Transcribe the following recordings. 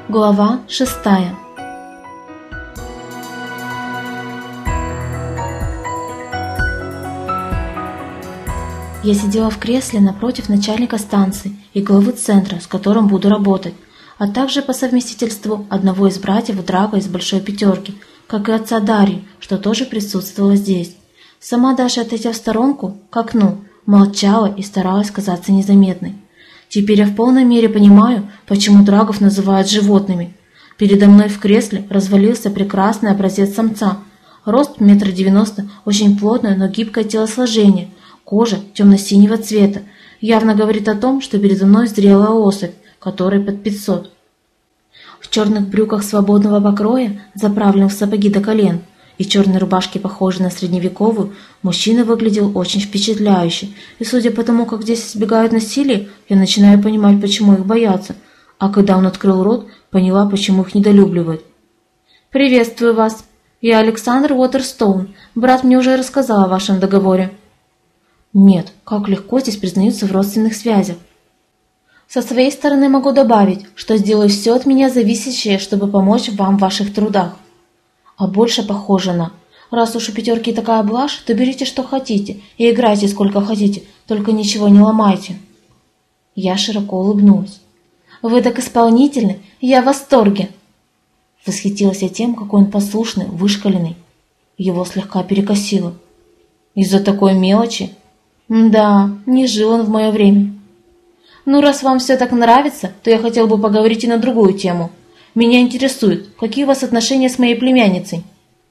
Глава 6. Я сидела в кресле напротив начальника станции и главы центра, с которым буду работать, а также по совместительству одного из братьев Драго из Большой Пятерки, как и отца Дарьи, что тоже присутствовала здесь. Сама Даша, отойдя в сторонку, к окну, молчала и старалась казаться незаметной. Теперь я в полной мере понимаю, почему Драгов называют животными. Передо мной в кресле развалился прекрасный образец самца. Рост 1,90 м, очень плотное, но гибкое телосложение, кожа темно-синего цвета. Явно говорит о том, что передо мной зрелая особь, которой под 500. В черных брюках свободного покроя, заправленных в сапоги до колен, и черной рубашке, похожей на средневековую, мужчина выглядел очень впечатляюще, и судя по тому, как здесь избегают насилия, я начинаю понимать, почему их боятся, а когда он открыл рот, поняла, почему их недолюбливают. «Приветствую вас. Я Александр Уотерстоун. Брат мне уже рассказал о вашем договоре». Нет, как легко здесь признаются в родственных связях. Со своей стороны могу добавить, что сделаю все от меня зависящее, чтобы помочь вам в ваших трудах. А больше похоже на: раз уж у Пятерки такая блажь, то берите что хотите и играйте сколько хотите, только ничего не ломайте. Я широко улыбнулась. Вы так исполнительны, я в восторге. Восхитилась я тем, какой он послушный, вышкаленный. Его слегка перекосило. Из-за такой мелочи? Да, не жил он в мое время. Ну, раз вам все так нравится, то я хотел бы поговорить и на другую тему. Меня интересует, какие у вас отношения с моей племянницей?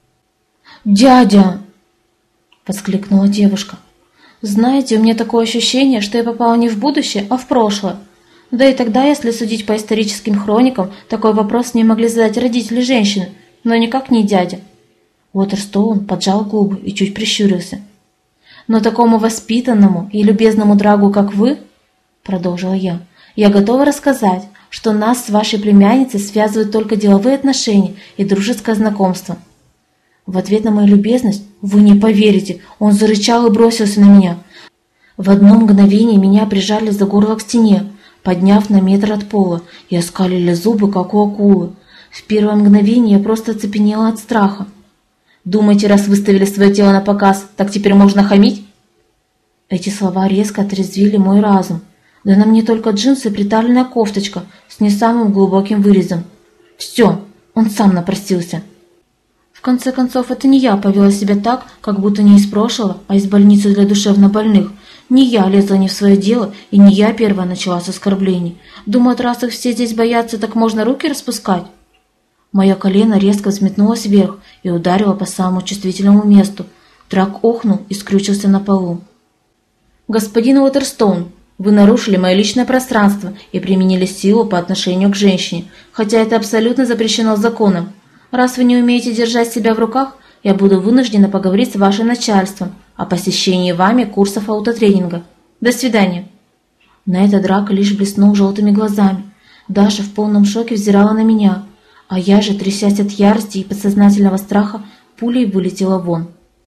«Дядя!» – воскликнула девушка. «Знаете, у меня такое ощущение, что я попала не в будущее, а в прошлое. Да и тогда, если судить по историческим хроникам, такой вопрос не могли задать родители женщины, но никак не дядя». Уотерстоун поджал губы и чуть прищурился. «Но такому воспитанному и любезному Драгу, как вы, – продолжила я готова рассказать, что нас с вашей племянницей связывают только деловые отношения и дружеское знакомство». В ответ на мою любезность, вы не поверите, он зарычал и бросился на меня. В одно мгновение меня прижали за горло к стене, подняв на метр от пола, и оскалили зубы, как у акулы. В первое мгновение я просто оцепенела от страха. «Думаете, раз выставили свое тело на показ, так теперь можно хамить?» Эти слова резко отрезвили мой разум. Да на мне только джинсы и приталенная кофточка с не самым глубоким вырезом. Все, он сам напросился. В конце концов, это не я повела себя так, как будто не из прошлого, а из больницы для душевнобольных. Не я лезла не в свое дело, и не я первая начала с оскорблений. Думают, раз их все здесь боятся, так можно руки распускать? Мое колено резко взметнулось вверх и ударило по самому чувствительному месту. Драк охнул и скрючился на полу. «Господин Уотерстоун, вы нарушили мое личное пространство и применили силу по отношению к женщине, хотя это абсолютно запрещено законом. Раз вы не умеете держать себя в руках, я буду вынуждена поговорить с вашим начальством о посещении вами курсов аутотренинга. До свидания». На это Драк лишь блеснул желтыми глазами. Даша в полном шоке взирала на меня, а я же, трясясь от ярости и подсознательного страха, пулей вылетела вон.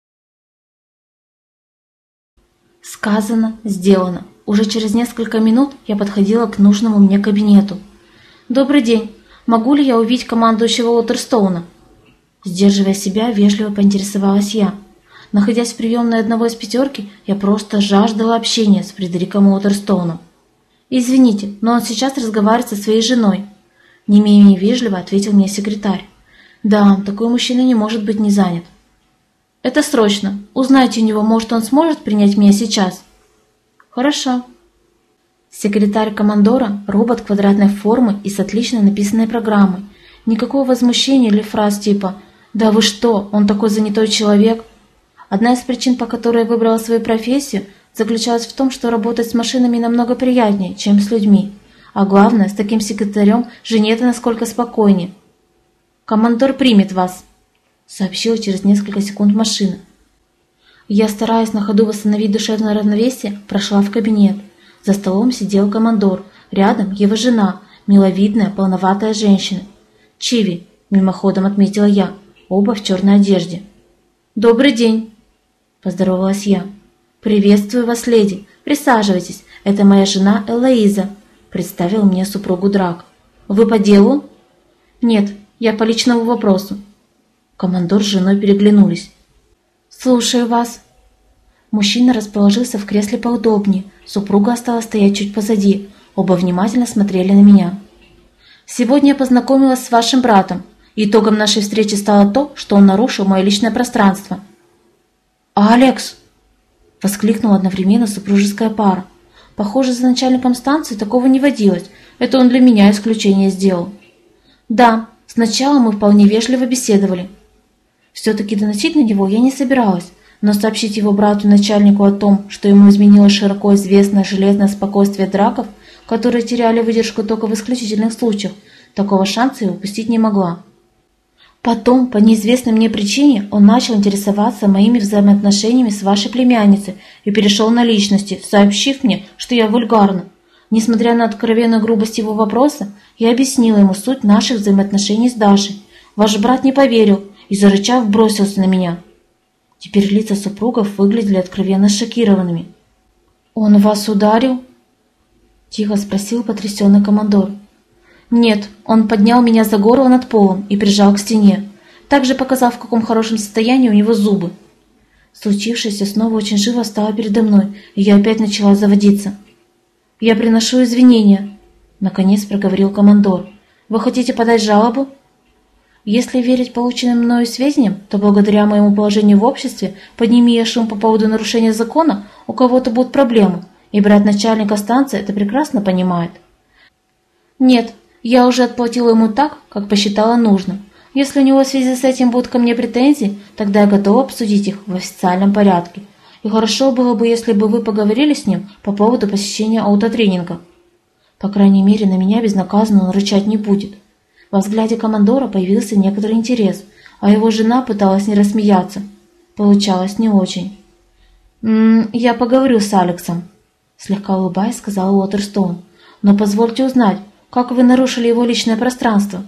Сказано, сделано. Уже через несколько минут я подходила к нужному мне кабинету. «Добрый день. Могу ли я увидеть командующего Уотерстоуна?» Сдерживая себя, вежливо поинтересовалась я. Находясь в приемной одного из Пятерки, я просто жаждала общения с Фредериком Уотерстоуном. «Извините, но он сейчас разговаривает со своей женой», – не менее вежливо ответил мне секретарь. «Да, такой мужчина не может быть не занят». «Это срочно. Узнайте у него, может, он сможет принять меня сейчас?» «Хорошо». Секретарь командора – робот квадратной формы и с отлично написанной программой. Никакого возмущения или фраз типа «Да вы что, он такой занятой человек». Одна из причин, по которой я выбрала свою профессию, заключалась в том, что работать с машинами намного приятнее, чем с людьми. А главное, с таким секретарем жене-то насколько спокойнее. «Командор примет вас», – сообщила через несколько секунд машина. Я, стараясь на ходу восстановить душевное равновесие, прошла в кабинет. За столом сидел командор, рядом его жена, миловидная, полноватая женщина. «Чиви», – мимоходом отметила я, оба в черной одежде. «Добрый день», – поздоровалась я. «Приветствую вас, леди. Присаживайтесь. Это моя жена Элоиза», – представил мне супругу Драк. «Вы по делу?» Нет, я по личному вопросу. Командор с женой переглянулись. Слушаю вас. Мужчина расположился в кресле поудобнее, супруга осталась стоять чуть позади, оба внимательно смотрели на меня. Сегодня я познакомилась с вашим братом, и итогом нашей встречи стало то, что он нарушил мое личное пространство. «Алекс!» – воскликнула одновременно супружеская пара. Похоже, за начальником станции такого не водилось, это он для меня исключение сделал. Да, сначала мы вполне вежливо беседовали. Все-таки доносить на него я не собиралась, но сообщить его брату-начальнику о том, что ему изменило широко известное железное спокойствие драков, которые теряли выдержку только в исключительных случаях, такого шанса я упустить не могла. Потом, по неизвестной мне причине, он начал интересоваться моими взаимоотношениями с вашей племянницей и перешел на личности, сообщив мне, что я вульгарна. Несмотря на откровенную грубость его вопроса, я объяснила ему суть наших взаимоотношений с Дашей. Ваш брат не поверил и, зарычав, бросился на меня. Теперь лица супругов выглядели откровенно шокированными. «Он вас ударил?» – тихо спросил потрясенный командор. «Нет, он поднял меня за горло над полом и прижал к стене, также показав, в каком хорошем состоянии у него зубы. Случившееся снова очень живо стало передо мной, и я опять начала заводиться. «Я приношу извинения», – наконец проговорил командор. «Вы хотите подать жалобу?» Если верить полученным мною сведениям, то благодаря моему положению в обществе, подними я шум по поводу нарушения закона, у кого-то будут проблемы, и брат начальника станции это прекрасно понимает. Нет, я уже отплатила ему так, как посчитала нужным. Если у него в связи с этим будут ко мне претензии, тогда я готова обсудить их в официальном порядке. И хорошо было бы, если бы вы поговорили с ним по поводу посещения аутотренинга. По крайней мере, на меня безнаказанно он рычать не будет. Во взгляде командора появился некоторый интерес, а его жена пыталась не рассмеяться. Получалось не очень. «Я поговорю с Алексом», – слегка улыбаясь, сказал Уотерстоун. «Но позвольте узнать, как вы нарушили его личное пространство?»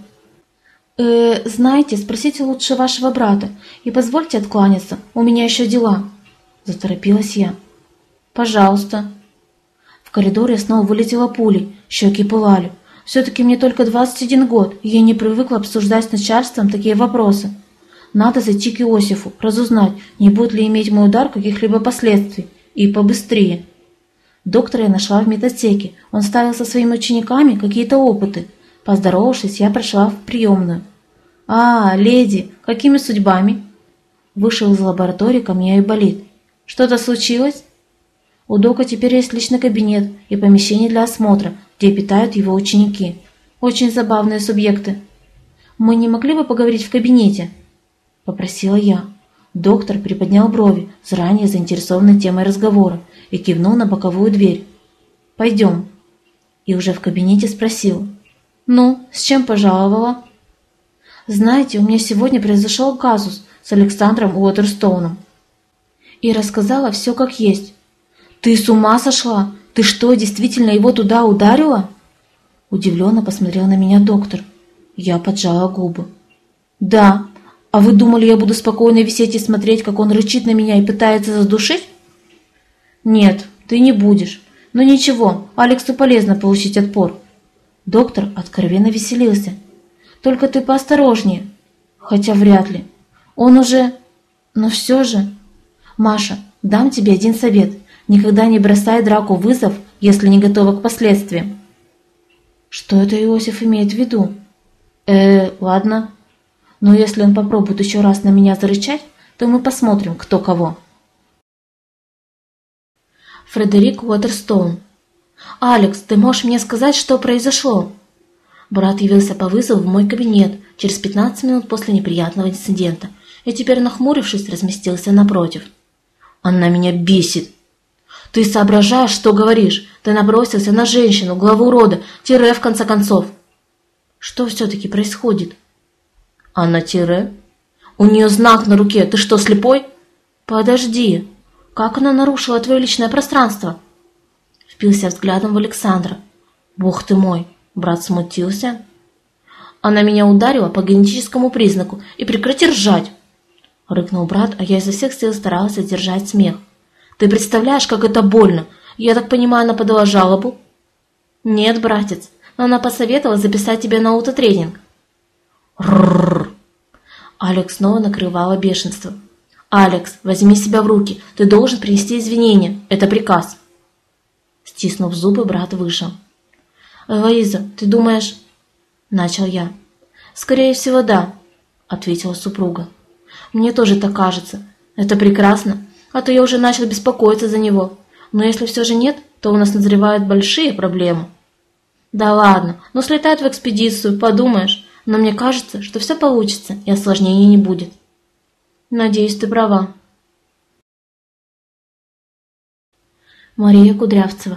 «Знаете, спросите лучше вашего брата и позвольте откланяться, у меня еще дела», – заторопилась я. «Пожалуйста». В коридор я снова вылетела пулей, щеки пылали. Все-таки мне только 21 год, и я не привыкла обсуждать с начальством такие вопросы. Надо зайти к Иосифу, разузнать, не будет ли иметь мой удар каких-либо последствий. И побыстрее. Доктора я нашла в медотсеке. Он ставил со своими учениками какие-то опыты. Поздоровавшись, я прошла в приемную. «А, леди, какими судьбами?» Вышел из лаборатории ко мне Айболит. «Что-то случилось?» У Дока теперь есть личный кабинет и помещение для осмотра, где питают его ученики. Очень забавные субъекты. «Мы не могли бы поговорить в кабинете?» – попросила я. Доктор приподнял брови, заранее заинтересованной темой разговора, и кивнул на боковую дверь. «Пойдем». И уже в кабинете спросил. «Ну, с чем пожаловала?» «Знаете, у меня сегодня произошел казус с Александром Уотерстоуном». И рассказала все как есть. «Ты с ума сошла? Ты что, действительно его туда ударила?» Удивленно посмотрел на меня доктор. Я поджала губы. «Да. А вы думали, я буду спокойно висеть и смотреть, как он рычит на меня и пытается задушить?» «Нет, ты не будешь. Но ничего, Алексу полезно получить отпор». Доктор откровенно веселился. «Только ты поосторожнее». «Хотя вряд ли. Он уже... Но все же...» «Маша, дам тебе один совет. Никогда не бросай драку в вызов, если не готова к последствиям». «Что это Иосиф имеет в виду?» Ладно. Но если он попробует еще раз на меня зарычать, то мы посмотрим, кто кого». Фредерик Уотерстоун. «Алекс, ты можешь мне сказать, что произошло?» Брат явился по вызову в мой кабинет через 15 минут после неприятного инцидента и теперь, нахмурившись, разместился напротив. «Она меня бесит!» «Ты соображаешь, что говоришь? Ты набросился на женщину, главу рода, тире в конце концов!» «Что все-таки происходит?» «Она тире? У нее знак на руке, ты что, слепой?» «Подожди, как она нарушила твое личное пространство?» Впился взглядом в Александра. «Бог ты мой!» Брат смутился. «Она меня ударила по генетическому признаку, и прекрати ржать!» Рыкнул брат, а я изо всех сил старалась сдержать смех. «Ты представляешь, как это больно? Я так понимаю, она подала жалобу?» «Нет, братец, но она посоветовала записать тебя на аутотренинг». Рррр. Алекс снова накрывало бешенство. «Алекс, возьми себя в руки. Ты должен принести извинения. Это приказ». Стиснув зубы, брат вышел. «Элоиза, ты думаешь...» — начал я. «Скорее всего, да», — ответила супруга. «Мне тоже так кажется. Это прекрасно, а то я уже начал беспокоиться за него. Но если все же нет, то у нас назревают большие проблемы». «Да ладно, ну слетает в экспедицию, подумаешь. Но мне кажется, что все получится и осложнений не будет». «Надеюсь, ты права». Мария Кудрявцева.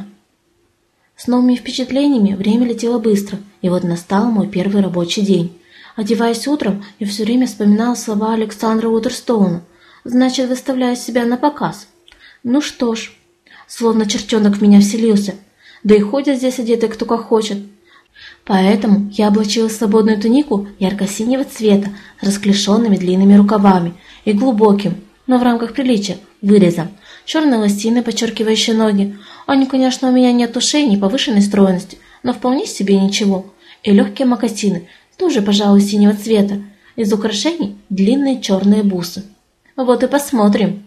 С новыми впечатлениями время летело быстро, и вот настал мой первый рабочий день. Одеваясь утром, я все время вспоминала слова Александра Уотерстоуна. Значит, выставляю себя на показ. Ну что ж, словно чертенок в меня вселился. Да и ходят здесь одетые кто как хочет. Поэтому я облачила свободную тунику ярко-синего цвета с расклешенными длинными рукавами и глубоким, но в рамках приличия, вырезом. Черные лосины, подчеркивающие ноги. Они, конечно, у меня нет ушей, ни повышенной стройности, но вполне себе ничего. И легкие мокасины, тоже, пожалуй, синего цвета. Из украшений длинные черные бусы. Вот и посмотрим.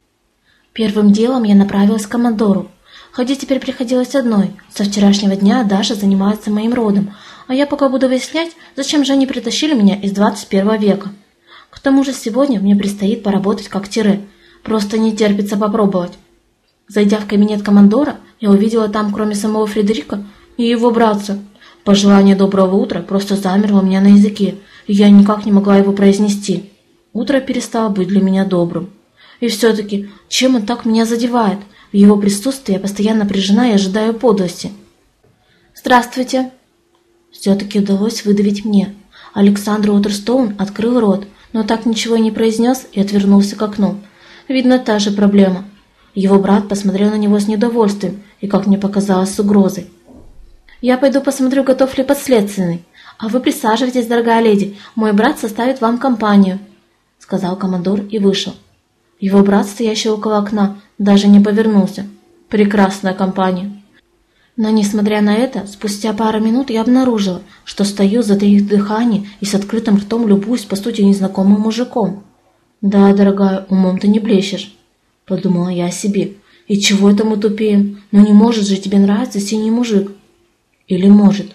Первым делом я направилась к командору. Ходить теперь приходилось одной. Со вчерашнего дня Даша занимается моим родом, а я пока буду выяснять, зачем же они притащили меня из 21 века. К тому же сегодня мне предстоит поработать как тире. Просто не терпится попробовать. Зайдя в кабинет командора, я увидела там, кроме самого Фредерика, и его братца. Пожелание доброго утра просто замерло у меня на языке, и я никак не могла его произнести. Утро перестало быть для меня добрым. И все-таки, чем он так меня задевает? В его присутствии я постоянно напряжена и ожидаю подлости. «Здравствуйте!» Все-таки удалось выдавить мне. Александр Уотерстоун открыл рот, но так ничего и не произнес и отвернулся к окну. Видно, та же проблема. Его брат посмотрел на него с недовольствием и, как мне показалось, с угрозой. «Я пойду посмотрю, готов ли подследственный. А вы присаживайтесь, дорогая леди, мой брат составит вам компанию», — сказал командор и вышел. Его брат, стоящий около окна, даже не повернулся. Прекрасная компания. Но, несмотря на это, спустя пару минут я обнаружила, что стою, затаив дыхание и с открытым ртом любуюсь, по сути, незнакомым мужиком. «Да, дорогая, умом ты не блещешь», — подумала я о себе. «И чего это мы тупеем? Ну не может же тебе нравиться синий мужик». Или может?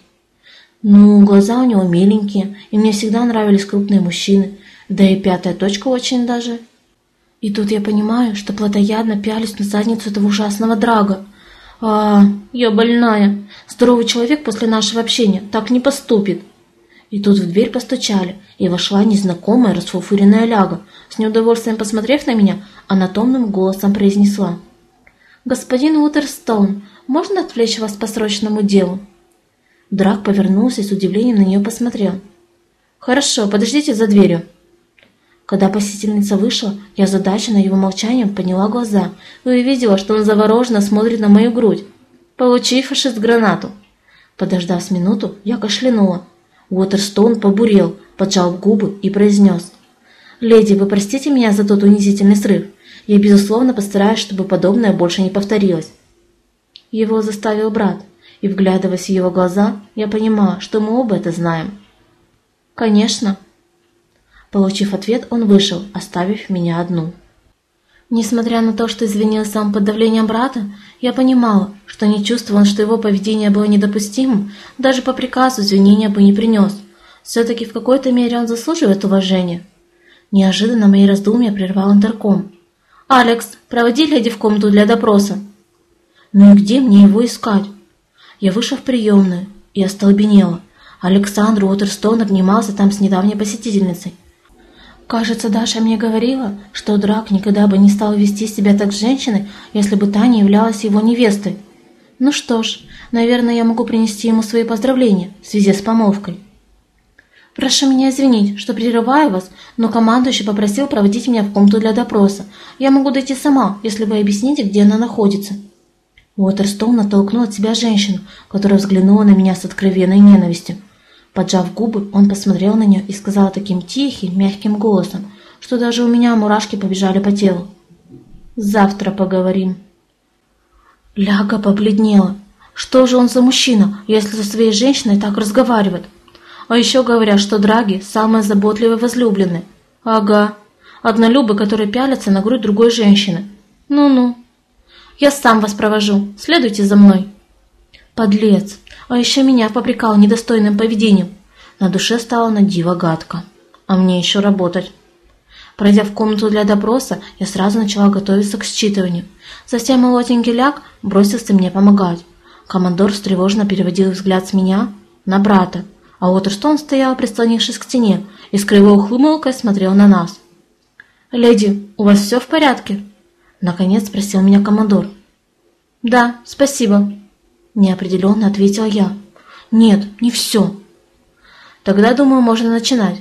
Ну, глаза у него миленькие, и мне всегда нравились крупные мужчины, да и пятая точка очень даже. И тут я понимаю, что плотоядно пялюсь на задницу этого ужасного драга. Я больная. Здоровый человек после нашего общения так не поступит. И тут в дверь постучали, и вошла незнакомая расфуфыренная ляга. С неудовольствием посмотрев на меня, она томным голосом произнесла: «Господин Уотерстоун, можно отвлечь вас по срочному делу?» Драк повернулся и с удивлением на нее посмотрел. «Хорошо, подождите за дверью». Когда посетительница вышла, я озадаченная его молчанием подняла глаза и увидела, что он завороженно смотрит на мою грудь. «Получи, фашист, гранату!» Подождав с минуту, я кашлянула. Уотерстоун побурел, поджал губы и произнес: «Леди, вы простите меня за тот унизительный срыв. Я, безусловно, постараюсь, чтобы подобное больше не повторилось». Его заставил брат, и, вглядываясь в его глаза, я понимала, что мы оба это знаем. «Конечно». Получив ответ, он вышел, оставив меня одну. Несмотря на то, что извинился сам под давлением брата, я понимала, что не чувствовал, что его поведение было недопустимым, даже по приказу извинения бы не принес. Все-таки в какой-то мере он заслуживает уважения. Неожиданно мои раздумья прервал интерком. «Алекс, проводи леди в комнату для допроса». Ну и где мне его искать? Я вышла в приемную и остолбенела. Александр Уотерстоун обнимался там с недавней посетительницей. Кажется, Даша мне говорила, что Драк никогда бы не стал вести себя так с женщиной, если бы та не являлась его невестой. Ну что ж, наверное, я могу принести ему свои поздравления в связи с помолвкой. «Прошу меня извинить, что прерываю вас, но командующий попросил проводить меня в комнату для допроса. Я могу дойти сама, если вы объясните, где она находится». Уотерстоун оттолкнул от себя женщину, которая взглянула на меня с откровенной ненавистью. Поджав губы, он посмотрел на нее и сказал таким тихим, мягким голосом, что даже у меня мурашки побежали по телу: «Завтра поговорим». Ляга побледнела. Что же он за мужчина, если со своей женщиной так разговаривает? А еще говорят, что Драги – самые заботливые возлюбленные. Ага. Однолюбы, которые пялятся на грудь другой женщины. Ну-ну. Я сам вас провожу. Следуйте за мной. Подлец. А еще меня попрекал недостойным поведением. На душе стало на диво гадко. А мне еще работать. Пройдя в комнату для допроса, я сразу начала готовиться к считыванию. Совсем молоденький ляг бросился мне помогать. Командор встревоженно переводил взгляд с меня на брата, а Уотерстоун стоял, прислонившись к стене, и с кривой ухмылкой смотрел на нас. «Леди, у вас все в порядке?» Наконец спросил меня командор. «Да, спасибо», – неопределенно ответил я. «Нет, не все». «Тогда, думаю, можно начинать».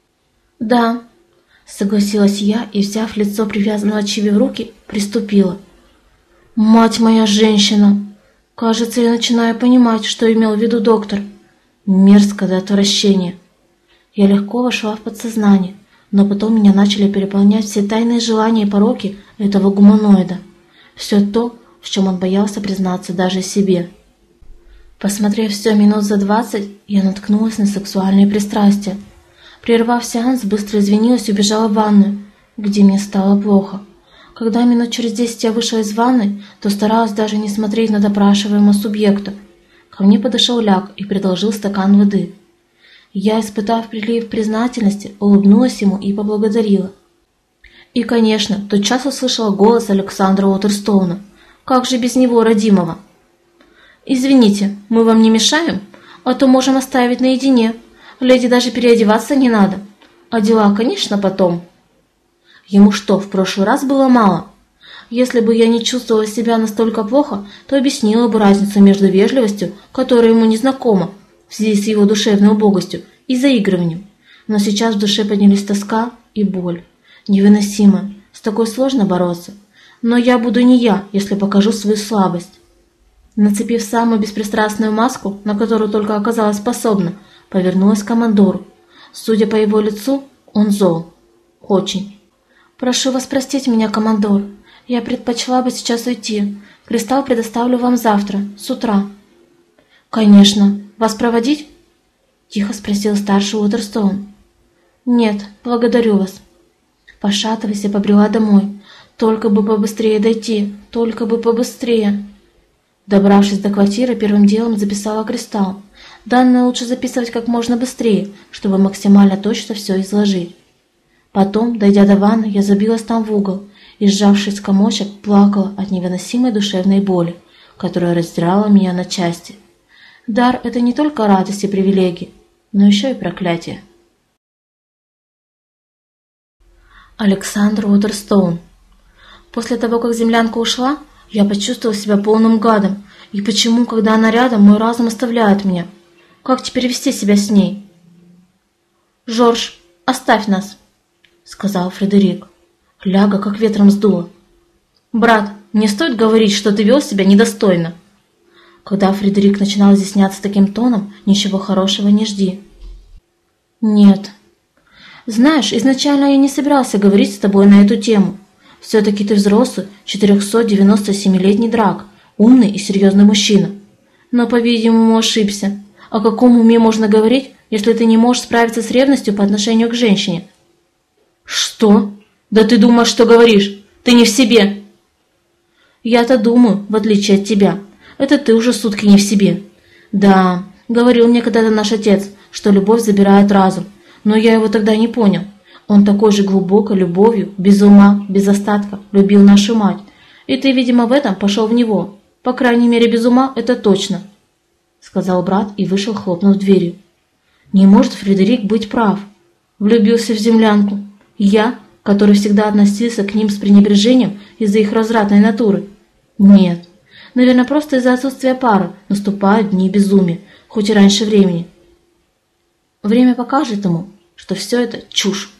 «Да», – согласилась я и, взяв лицо привязанного Чиви в руки, приступила. «Мать моя женщина! Кажется, я начинаю понимать, что имел в виду доктор. Мерзко до отвращения». Я легко вошла в подсознание, но потом меня начали переполнять все тайные желания и пороки этого гуманоида. Все то, в чем он боялся признаться даже себе. Посмотрев все минут за 20, я наткнулась на сексуальные пристрастия. Прервав сеанс, быстро извинилась и убежала в ванную, где мне стало плохо. Когда минут через 10 я вышла из ванны, то старалась даже не смотреть на допрашиваемого субъекта. Ко мне подошел Ляг и предложил стакан воды. Я, испытав прилив признательности, улыбнулась ему и поблагодарила. И, конечно, тотчас услышала голос Александра Уотерстоуна. Как же без него, родимого? «Извините, мы вам не мешаем? А то можем оставить наедине. Леди даже переодеваться не надо. А дела, конечно, потом». Ему что, в прошлый раз было мало? Если бы я не чувствовала себя настолько плохо, то объяснила бы разницу между вежливостью, которая ему не знакома, в связи с его душевной убогостью, и заигрыванием. Но сейчас в душе поднялись тоска и боль. Невыносимо. С такой сложно бороться. Но я буду не я, если покажу свою слабость. Нацепив самую беспристрастную маску, на которую только оказалась способна, повернулась к командору. Судя по его лицу, он зол. Очень. «Прошу вас простить меня, командор. Я предпочла бы сейчас уйти. Кристалл предоставлю вам завтра, с утра». «Конечно. Вас проводить?» – тихо спросил старший Уотерстоун. «Нет, благодарю вас». Пошатываясь, я побрела домой. Только бы побыстрее дойти, только бы побыстрее. Добравшись до квартиры, первым делом записала кристалл. Данные лучше записывать как можно быстрее, чтобы максимально точно все изложить. Потом, дойдя до ванны, я забилась там в угол и, сжавшись в комочек, плакала от невыносимой душевной боли, которая раздирала меня на части. Дар – это не только радость и привилегии, но еще и проклятие. Александр Уотерстоун. После того, как землянка ушла, я почувствовал себя полным гадом. И почему, когда она рядом, мой разум оставляет меня? Как теперь вести себя с ней? «Жорж, оставь нас», — сказал Фредерик. Ляга как ветром сдуло. «Брат, не стоит говорить, что ты вел себя недостойно». Когда Фредерик начинал изъясняться таким тоном, ничего хорошего не жди. «Нет. Знаешь, изначально я не собирался говорить с тобой на эту тему. Все-таки ты взрослый, 497-летний драк, умный и серьезный мужчина. Но, по-видимому, ошибся. О каком уме можно говорить, если ты не можешь справиться с ревностью по отношению к женщине?» «Что? Да ты думаешь, что говоришь? Ты не в себе!» «Я-то думаю, в отличие от тебя. Это ты уже сутки не в себе. Да, говорил мне когда-то наш отец, что любовь забирает разум, но я его тогда не понял. Он такой же глубокой любовью, без ума, без остатка, любил нашу мать. И ты, видимо, в этом пошел в него. По крайней мере, без ума это точно», — сказал брат и вышел, хлопнув дверью. «Не может Фредерик быть прав. Влюбился в землянку. Я, который всегда относился к ним с пренебрежением из-за их развратной натуры. Нет, наверное, просто из-за отсутствия пары наступают дни безумия, хоть и раньше времени. Время покажет ему, что все это чушь».